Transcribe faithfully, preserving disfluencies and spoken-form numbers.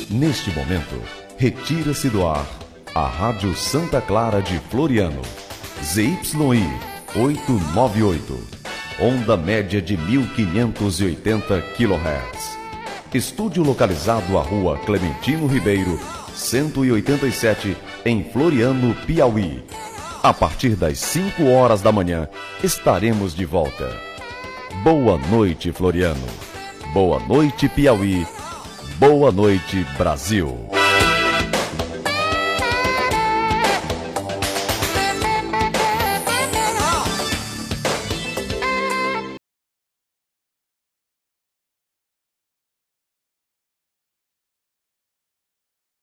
Neste momento, retira-se do ar a Rádio Santa Clara de Floriano, Z Y I oitocentos e noventa e oito, onda média de mil quinhentos e oitenta quilohertz. Estúdio localizado à Rua Clementino Ribeiro, cento e oitenta e sete, em Floriano, Piauí. A partir das cinco horas da manhã, estaremos de volta. Boa noite, Floriano. Boa noite, Piauí. Boa noite, Brasil.